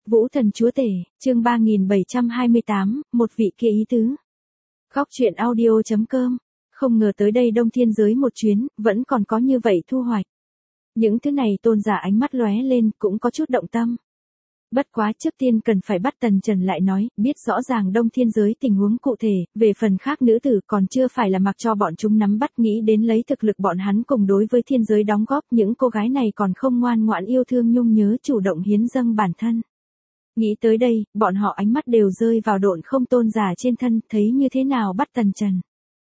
Vũ thần chúa tể, chương 3728, một vị kia ý tứ. Góc truyện audio.com. Không ngờ tới đây Đông Thiên giới một chuyến, vẫn còn có như vậy thu hoạch. Những thứ này Tôn giả ánh mắt lóe lên, cũng có chút động tâm. Bất quá trước tiên cần phải bắt Tần Trần lại nói, biết rõ ràng Đông Thiên giới tình huống cụ thể, về phần khác nữ tử còn chưa phải là mặc cho bọn chúng nắm bắt, nghĩ đến lấy thực lực bọn hắn cùng đối với thiên giới đóng góp, những cô gái này còn không ngoan ngoãn yêu thương nhung nhớ chủ động hiến dâng bản thân. Nghĩ tới đây, bọn họ ánh mắt đều rơi vào Độn Không Tôn giả trên thân, thấy như thế nào bắt Tần Trần.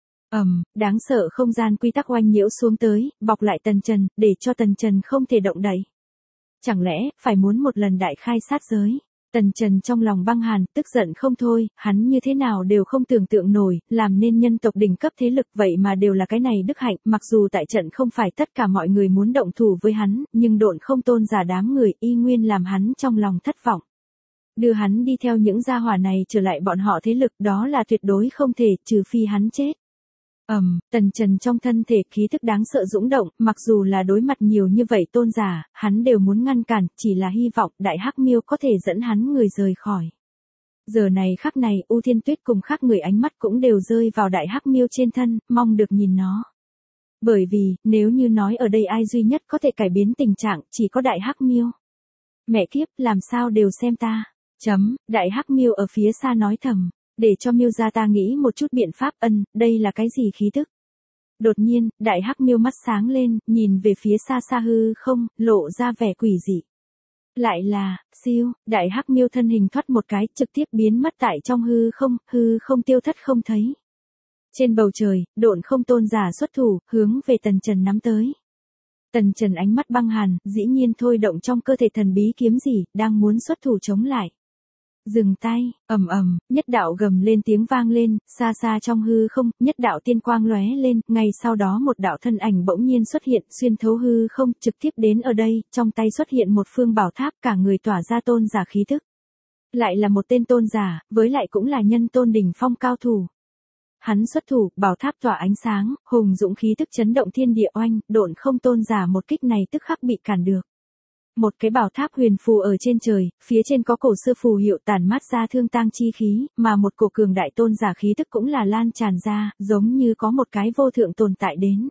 Đáng sợ không gian quy tắc oanh nhiễu xuống tới, bọc lại Tần Trần, để cho Tần Trần không thể động đậy. Chẳng lẽ, phải muốn một lần đại khai sát giới? Tần Trần trong lòng băng hàn, tức giận không thôi, hắn như thế nào đều không tưởng tượng nổi, làm nên nhân tộc đỉnh cấp thế lực vậy mà đều là cái này đức hạnh, mặc dù tại trận không phải tất cả mọi người muốn động thủ với hắn, nhưng Độn Không Tôn giả đám người y nguyên làm hắn trong lòng thất vọng. Đưa hắn đi theo những gia hỏa này trở lại bọn họ thế lực, đó là tuyệt đối không thể, trừ phi hắn chết. Tần Trần trong thân thể khí thức đáng sợ dũng động, mặc dù là đối mặt nhiều như vậy tôn giả, hắn đều muốn ngăn cản, chỉ là hy vọng Đại Hắc Miêu có thể dẫn hắn người rời khỏi. Giờ này khắc này, U Thiên Tuyết cùng khác người ánh mắt cũng đều rơi vào Đại Hắc Miêu trên thân, mong được nhìn nó. Bởi vì, nếu như nói ở đây ai duy nhất có thể cải biến tình trạng, chỉ có Đại Hắc Miêu. Mẹ kiếp, làm sao đều xem ta. Đại Hắc Miêu ở phía xa nói thầm. Để cho Miêu gia ta nghĩ một chút biện pháp. Đây là cái gì khí tức? Đột nhiên, Đại Hắc Miêu mắt sáng lên, nhìn về phía xa xa hư không, lộ ra vẻ quỷ dị. Lại là, siêu, Đại Hắc Miêu thân hình thoát một cái, trực tiếp biến mất tại trong hư không tiêu thất không thấy. Trên bầu trời, Độn Không Tôn giả xuất thủ, hướng về Tần Trần nắm tới. Tần Trần ánh mắt băng hàn, dĩ nhiên thôi động trong cơ thể thần bí kiếm gì, đang muốn xuất thủ chống lại. Dừng tay, nhất đạo gầm lên tiếng vang lên, xa xa trong hư không, nhất đạo tiên quang lóe lên, ngay sau đó một đạo thân ảnh bỗng nhiên xuất hiện, xuyên thấu hư không, trực tiếp đến ở đây, trong tay xuất hiện một phương bảo tháp, cả người tỏa ra tôn giả khí tức. Lại là một tên tôn giả, với lại cũng là nhân tôn đỉnh phong cao thủ. Hắn xuất thủ, bảo tháp tỏa ánh sáng, hùng dũng khí tức chấn động thiên địa oanh, Độn Không Tôn giả một kích này tức khắc bị cản được. Một cái bảo tháp huyền phù ở trên trời, phía trên có cổ xưa phù hiệu tản mát ra thương tang chi khí, mà một cổ cường đại tôn giả khí tức cũng là lan tràn ra, giống như có một cái vô thượng tồn tại đến.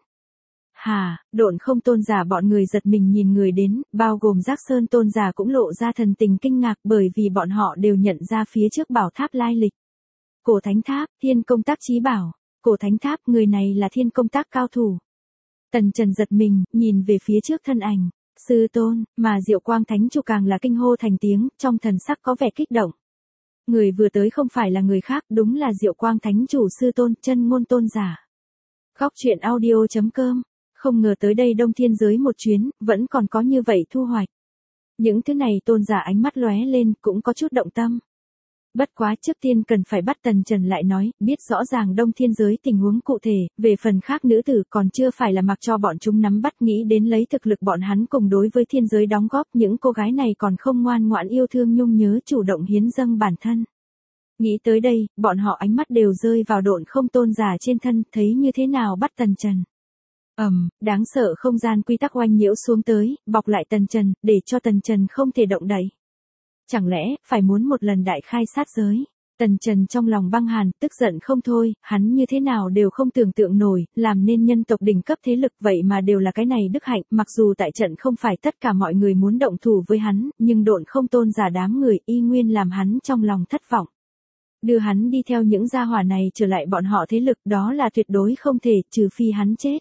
Độn Không Tôn giả bọn người giật mình nhìn người đến, bao gồm Giác Sơn Tôn giả cũng lộ ra thần tình kinh ngạc, bởi vì bọn họ đều nhận ra phía trước bảo tháp lai lịch. Cổ Thánh Tháp, Thiên Công Tác Chí Bảo. Cổ Thánh Tháp, người này là Thiên Công Tác cao thủ. Tần Trần giật mình, nhìn về phía trước thân ảnh. Sư tôn, mà Diệu Quang Thánh Chủ càng là kinh hô thành tiếng, trong thần sắc có vẻ kích động. Người vừa tới không phải là người khác, đúng là Diệu Quang Thánh Chủ sư tôn, Chân Ngôn Tôn giả. Góc truyện audio.com. Không ngờ tới đây Đông Thiên giới một chuyến, vẫn còn có như vậy thu hoạch. Những thứ này tôn giả ánh mắt lóe lên, cũng có chút động tâm. Bất quá trước tiên cần phải bắt Tần Trần lại nói, biết rõ ràng Đông Thiên giới tình huống cụ thể, về phần khác nữ tử còn chưa phải là mặc cho bọn chúng nắm bắt, nghĩ đến lấy thực lực bọn hắn cùng đối với thiên giới đóng góp, những cô gái này còn không ngoan ngoãn yêu thương nhung nhớ chủ động hiến dâng bản thân. Nghĩ tới đây, bọn họ ánh mắt đều rơi vào Độn Không Tôn giả trên thân, thấy như thế nào bắt Tần Trần. Đáng sợ không gian quy tắc oanh nhiễu xuống tới, bọc lại Tần Trần, để cho Tần Trần không thể động đậy. Chẳng lẽ, phải muốn một lần đại khai sát giới? Tần Trần trong lòng băng hàn, tức giận không thôi, hắn như thế nào đều không tưởng tượng nổi, làm nên nhân tộc đỉnh cấp thế lực vậy mà đều là cái này đức hạnh, mặc dù tại trận không phải tất cả mọi người muốn động thủ với hắn, nhưng Độn Không Tôn giả đám người y nguyên làm hắn trong lòng thất vọng. Đưa hắn đi theo những gia hỏa này trở lại bọn họ thế lực, đó là tuyệt đối không thể, trừ phi hắn chết.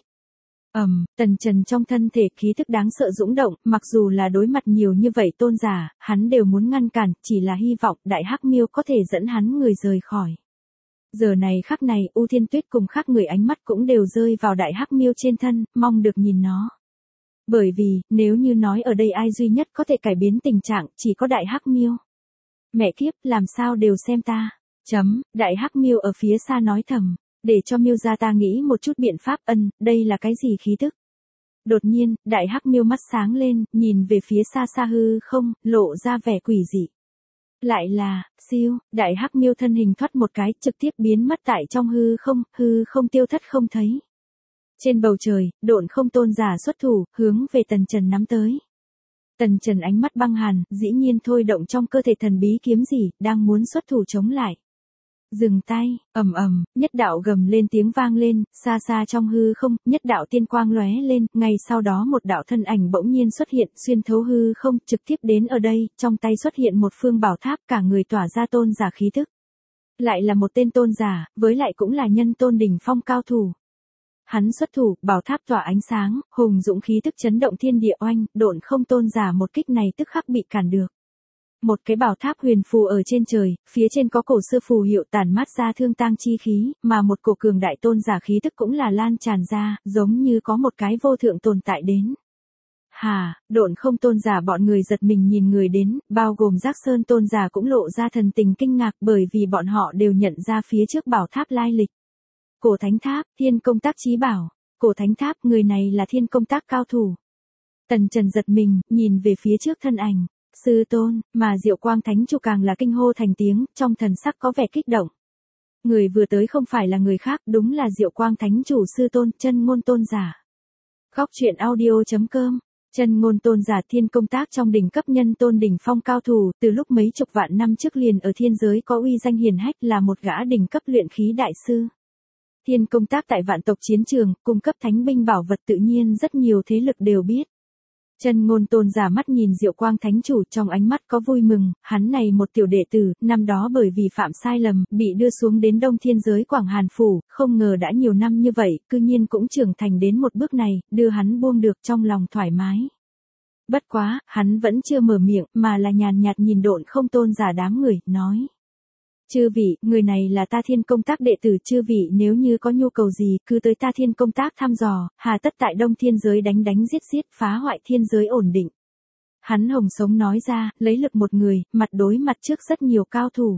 Tần Trần trong thân thể khí thức đáng sợ dũng động, mặc dù là đối mặt nhiều như vậy tôn giả, hắn đều muốn ngăn cản, chỉ là hy vọng Đại Hắc Miêu có thể dẫn hắn người rời khỏi. Giờ này khắc này, U Thiên Tuyết cùng khác người ánh mắt cũng đều rơi vào Đại Hắc Miêu trên thân, mong được nhìn nó. Bởi vì, nếu như nói ở đây ai duy nhất có thể cải biến tình trạng, chỉ có Đại Hắc Miêu. Mẹ kiếp, làm sao đều xem ta. Đại Hắc Miêu ở phía xa nói thầm. Để cho Miêu gia ta nghĩ một chút biện pháp. Đây là cái gì khí tức? Đột nhiên, Đại Hắc Miêu mắt sáng lên, nhìn về phía xa xa hư không, lộ ra vẻ quỷ dị. Lại là, siêu, Đại Hắc Miêu thân hình thoát một cái, trực tiếp biến mất tại trong hư không tiêu thất không thấy. Trên bầu trời, Độn Không Tôn giả xuất thủ, hướng về Tần Trần nắm tới. Tần Trần ánh mắt băng hàn, dĩ nhiên thôi động trong cơ thể thần bí kiếm gì, đang muốn xuất thủ chống lại. Dừng tay, ầm ầm, nhất đạo gầm lên tiếng vang lên, xa xa trong hư không, nhất đạo tiên quang lóe lên, ngay sau đó một đạo thân ảnh bỗng nhiên xuất hiện, xuyên thấu hư không, trực tiếp đến ở đây, trong tay xuất hiện một phương bảo tháp, cả người tỏa ra tôn giả khí tức. Lại là một tên tôn giả, với lại cũng là nhân tôn đỉnh phong cao thủ. Hắn xuất thủ, bảo tháp tỏa ánh sáng, hùng dũng khí tức chấn động thiên địa oanh, độn không tôn giả một kích này tức khắc bị cản được. Một cái bảo tháp huyền phù ở trên trời, phía trên có cổ xưa phù hiệu tản mát ra thương tang chi khí, mà một cổ cường đại tôn giả khí tức cũng là lan tràn ra, giống như có một cái vô thượng tồn tại đến. Hà, độn không tôn giả bọn người giật mình nhìn người đến, bao gồm Giác Sơn tôn giả cũng lộ ra thần tình kinh ngạc bởi vì bọn họ đều nhận ra phía trước bảo tháp lai lịch. Cổ thánh tháp, thiên công tác chí bảo, cổ thánh tháp, người này là thiên công tác cao thủ. Tần Trần giật mình, nhìn về phía trước thân ảnh. Sư tôn, mà Diệu Quang Thánh Chủ càng là kinh hô thành tiếng, trong thần sắc có vẻ kích động. Người vừa tới không phải là người khác, đúng là Diệu Quang Thánh Chủ sư tôn, Chân Ngôn tôn giả. Góc truyện audio.com. Chân Ngôn tôn giả thiên công tác trong đỉnh cấp nhân tôn đỉnh phong cao thủ, từ lúc mấy chục vạn năm trước liền ở thiên giới có uy danh hiển hách, là một gã đỉnh cấp luyện khí đại sư. Thiên công tác tại vạn tộc chiến trường, cung cấp thánh binh bảo vật tự nhiên rất nhiều thế lực đều biết. Chân Ngôn tôn giả mắt nhìn Diệu Quang Thánh Chủ, trong ánh mắt có vui mừng, hắn này một tiểu đệ tử, năm đó bởi vì phạm sai lầm, bị đưa xuống đến Đông Thiên giới Quảng Hàn Phủ, không ngờ đã nhiều năm như vậy, cư nhiên cũng trưởng thành đến một bước này, đưa hắn buông được trong lòng thoải mái. Bất quá, hắn vẫn chưa mở miệng, mà là nhàn nhạt nhìn độn không tôn giả đám người, nói. Chư vị, người này là ta thiên công tác đệ tử, chư vị nếu như có nhu cầu gì, cứ tới ta thiên công tác thăm dò, hà tất tại Đông Thiên giới đánh đánh giết giết, phá hoại thiên giới ổn định. Hắn hồng sống nói ra, lấy lực một người, mặt đối mặt trước rất nhiều cao thủ.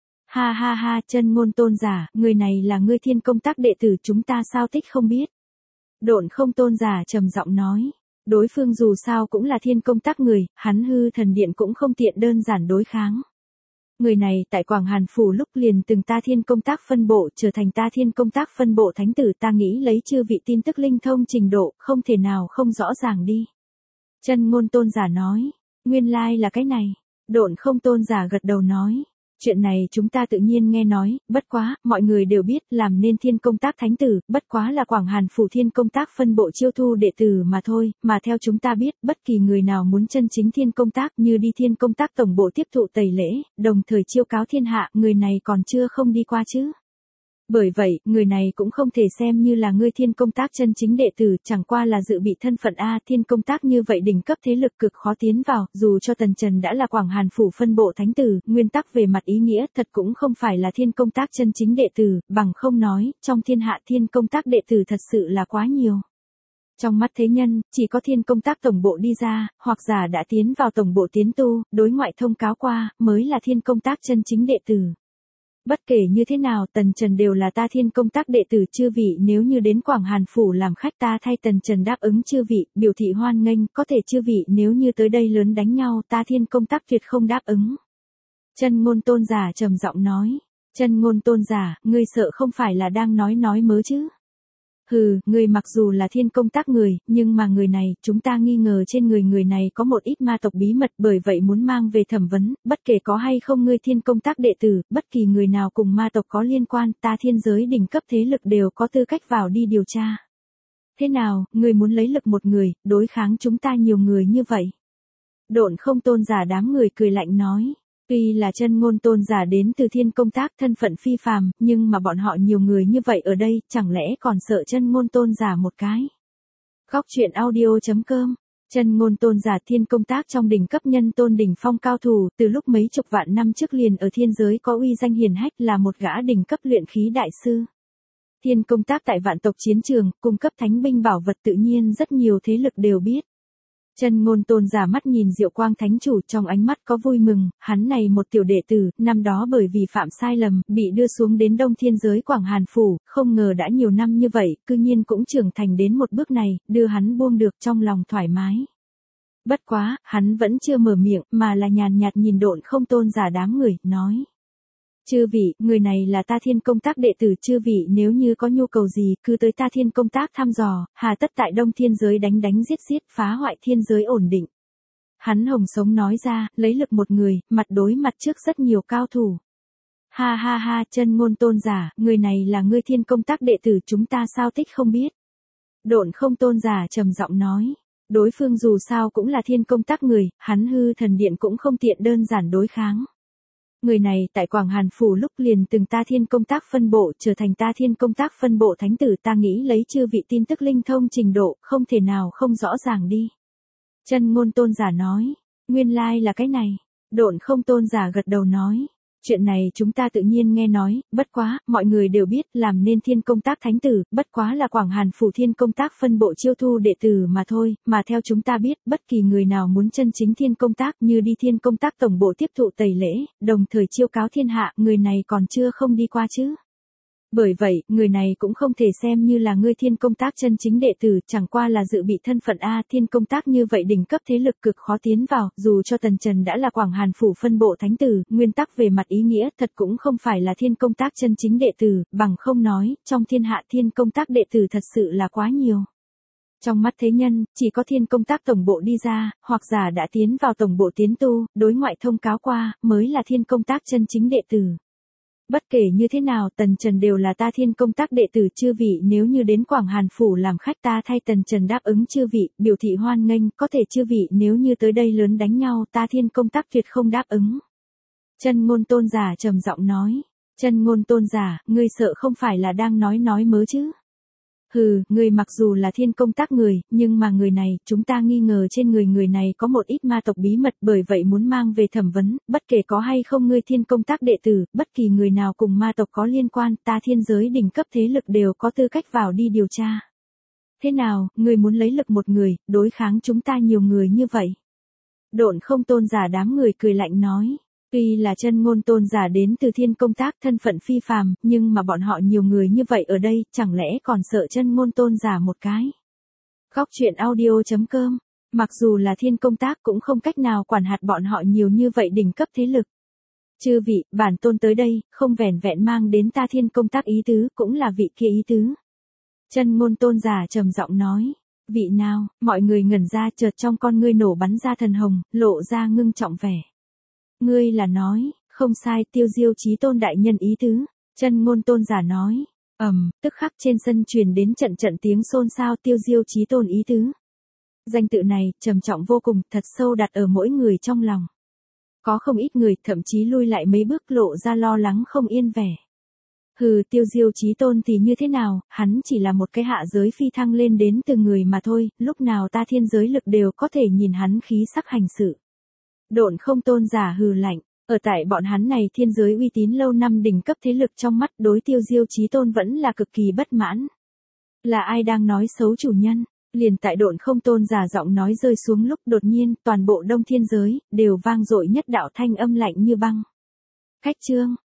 Ha ha ha, Chân Ngôn tôn giả, người này là ngươi thiên công tác đệ tử, chúng ta sao tích không biết. Độn không tôn giả trầm giọng nói. Đối phương dù sao cũng là thiên công tác người, hắn hư thần điện cũng không tiện đơn giản đối kháng. Người này tại Quảng Hàn Phủ lúc liền từng ta thiên công tác phân bộ trở thành ta thiên công tác phân bộ thánh tử, ta nghĩ lấy chư vị tin tức linh thông trình độ, không thể nào không rõ ràng đi. Chân Ngôn tôn giả nói, nguyên lai là cái này. Độn không tôn giả gật đầu nói, chuyện này chúng ta tự nhiên nghe nói, bất quá, mọi người đều biết, làm nên thiên công tác thánh tử, bất quá là Quảng Hàn Phủ thiên công tác phân bộ chiêu thu đệ tử mà thôi, mà theo chúng ta biết, bất kỳ người nào muốn chân chính thiên công tác như đi thiên công tác tổng bộ tiếp thụ tẩy lễ, đồng thời chiêu cáo thiên hạ, người này còn chưa không đi qua chứ. Bởi vậy, người này cũng không thể xem như là ngươi thiên công tác chân chính đệ tử, chẳng qua là dự bị thân phận A, thiên công tác như vậy đỉnh cấp thế lực cực khó tiến vào, dù cho Tần Trần đã là Quảng Hàn Phủ phân bộ thánh tử, nguyên tắc về mặt ý nghĩa thật cũng không phải là thiên công tác chân chính đệ tử, bằng không nói, trong thiên hạ thiên công tác đệ tử thật sự là quá nhiều. Trong mắt thế nhân, chỉ có thiên công tác tổng bộ đi ra, hoặc giả đã tiến vào tổng bộ tiến tu, đối ngoại thông cáo qua, mới là thiên công tác chân chính đệ tử. Bất kể như thế nào, Tần Trần đều là ta thiên công tác đệ tử, chư vị nếu như đến Quảng Hàn Phủ làm khách ta thay Tần Trần đáp ứng chư vị, biểu thị hoan nghênh, có thể chư vị nếu như tới đây lớn đánh nhau, ta thiên công tác tuyệt không đáp ứng. Chân Ngôn tôn giả trầm giọng nói, Chân Ngôn tôn giả, ngươi sợ không phải là đang nói mớ chứ? Hừ, người mặc dù là thiên công tác người, nhưng mà người này, chúng ta nghi ngờ trên người này có một ít ma tộc bí mật, bởi vậy muốn mang về thẩm vấn, bất kể có hay không ngươi thiên công tác đệ tử, bất kỳ người nào cùng ma tộc có liên quan, ta thiên giới đỉnh cấp thế lực đều có tư cách vào đi điều tra. Thế nào, ngươi muốn lấy lực một người, đối kháng chúng ta nhiều người như vậy? Độn không tôn giả đám người cười lạnh nói. Tuy là Chân Ngôn tôn giả đến từ thiên công tác thân phận phi phàm, nhưng mà bọn họ nhiều người như vậy ở đây, chẳng lẽ còn sợ Chân Ngôn tôn giả một cái. Góc truyện audio.com. Chân Ngôn tôn giả thiên công tác trong đỉnh cấp nhân tôn đỉnh phong cao thủ, từ lúc mấy chục vạn năm trước liền ở thiên giới có uy danh hiển hách, là một gã đỉnh cấp luyện khí đại sư. Thiên công tác tại vạn tộc chiến trường, cung cấp thánh binh bảo vật tự nhiên rất nhiều thế lực đều biết. Chân Ngôn tôn giả mắt nhìn Diệu Quang Thánh Chủ, trong ánh mắt có vui mừng, hắn này một tiểu đệ tử, năm đó bởi vì phạm sai lầm, bị đưa xuống đến Đông Thiên giới Quảng Hàn Phủ, không ngờ đã nhiều năm như vậy, cư nhiên cũng trưởng thành đến một bước này, đưa hắn buông được trong lòng thoải mái. Bất quá, hắn vẫn chưa mở miệng, mà là nhàn nhạt nhìn độn không tôn giả đám người, nói. Chư vị, người này là ta thiên công tác đệ tử, chư vị nếu như có nhu cầu gì, cứ tới ta thiên công tác thăm dò, hà tất tại Đông Thiên giới đánh đánh giết giết, phá hoại thiên giới ổn định. Hắn hồng sống nói ra, lấy lực một người, mặt đối mặt trước rất nhiều cao thủ. Ha ha ha, Chân Ngôn Tôn giả, người này là ngươi Thiên Công Tác đệ tử chúng ta sao tích không biết. Độn Không Tôn giả trầm giọng nói. Đối phương dù sao cũng là Thiên Công Tác người, hắn Hư Thần Điện cũng không tiện đơn giản đối kháng. Người này tại Quảng Hàn Phủ lúc liền từng ta Thiên Công Tác phân bộ trở thành ta Thiên Công Tác phân bộ thánh tử, ta nghĩ lấy chư vị tin tức linh thông trình độ, không thể nào không rõ ràng đi. Chân Ngôn Tôn giả nói, nguyên lai là cái này. Độn Không Tôn giả gật đầu nói, chuyện này chúng ta tự nhiên nghe nói, bất quá, mọi người đều biết làm nên Thiên Công Tác thánh tử, bất quá là Quảng Hàn Phủ Thiên Công Tác phân bộ chiêu thu đệ tử mà thôi, mà theo chúng ta biết, bất kỳ người nào muốn chân chính Thiên Công Tác như đi Thiên Công Tác tổng bộ tiếp thụ tẩy lễ, đồng thời chiêu cáo thiên hạ, người này còn chưa không đi qua chứ. Bởi vậy, người này cũng không thể xem như là ngươi Thiên Công Tác chân chính đệ tử, chẳng qua là dự bị thân phận A. Thiên Công Tác như vậy đỉnh cấp thế lực cực khó tiến vào, dù cho Tần Trần đã là Quảng Hàn Phủ phân bộ thánh tử, nguyên tắc về mặt ý nghĩa thật cũng không phải là Thiên Công Tác chân chính đệ tử, bằng không nói, trong thiên hạ Thiên Công Tác đệ tử thật sự là quá nhiều. Trong mắt thế nhân, chỉ có Thiên Công Tác tổng bộ đi ra, hoặc giả đã tiến vào tổng bộ tiến tu, đối ngoại thông cáo qua, mới là Thiên Công Tác chân chính đệ tử. Bất kể như thế nào, Tần Trần đều là ta Thiên Công Tác đệ tử, chư vị nếu như đến Quảng Hàn Phủ làm khách ta thay Tần Trần đáp ứng chư vị, biểu thị hoan nghênh, có thể chư vị nếu như tới đây lớn đánh nhau ta Thiên Công Tác tuyệt không đáp ứng. Chân Ngôn Tôn giả trầm giọng nói, Chân Ngôn Tôn giả, ngươi sợ không phải là đang nói mớ chứ? Hừ, người mặc dù là Thiên Công Tác người, nhưng mà người này, chúng ta nghi ngờ trên người này có một ít ma tộc bí mật, bởi vậy muốn mang về thẩm vấn, bất kể có hay không ngươi Thiên Công Tác đệ tử, bất kỳ người nào cùng ma tộc có liên quan, ta thiên giới đỉnh cấp thế lực đều có tư cách vào đi điều tra. Thế nào, ngươi muốn lấy lực một người, đối kháng chúng ta nhiều người như vậy? Độn Không Tôn giả đám người cười lạnh nói. Tuy là Chân Ngôn Tôn giả đến từ Thiên Công Tác thân phận phi phàm, nhưng mà bọn họ nhiều người như vậy ở đây, chẳng lẽ còn sợ Chân Ngôn Tôn giả một cái. Góc truyện audio.com, mặc dù là Thiên Công Tác cũng không cách nào quản hạt bọn họ nhiều như vậy đỉnh cấp thế lực. Chư vị, bản tôn tới đây, không vẻn vẹn mang đến ta Thiên Công Tác ý tứ, cũng là vị kia ý tứ. Chân Ngôn Tôn giả trầm giọng nói, vị nào, mọi người ngẩn ra, chợt trong con ngươi nổ bắn ra thần hồng, lộ ra ngưng trọng vẻ. Ngươi là nói, không sai, Tiêu Diêu Chí Tôn đại nhân ý tứ. Chân Ngôn Tôn giả nói, tức khắc trên sân truyền đến trận trận tiếng xôn xao, Tiêu Diêu Chí Tôn ý tứ. Danh tự này, trầm trọng vô cùng, thật sâu đặt ở mỗi người trong lòng. Có không ít người, thậm chí lui lại mấy bước lộ ra lo lắng không yên vẻ. Hừ, Tiêu Diêu Chí Tôn thì như thế nào, hắn chỉ là một cái hạ giới phi thăng lên đến từ người mà thôi, lúc nào ta thiên giới lực đều có thể nhìn hắn khí sắc hành sự. Độn Không Tôn giả hừ lạnh, ở tại bọn hắn này thiên giới uy tín lâu năm đỉnh cấp thế lực trong mắt đối Tiêu Diêu Chí Tôn vẫn là cực kỳ bất mãn. Là ai đang nói xấu chủ nhân? Liền tại Độn Không Tôn giả giọng nói rơi xuống lúc đột nhiên toàn bộ đông thiên giới đều vang dội nhất đạo thanh âm lạnh như băng. Khách trương,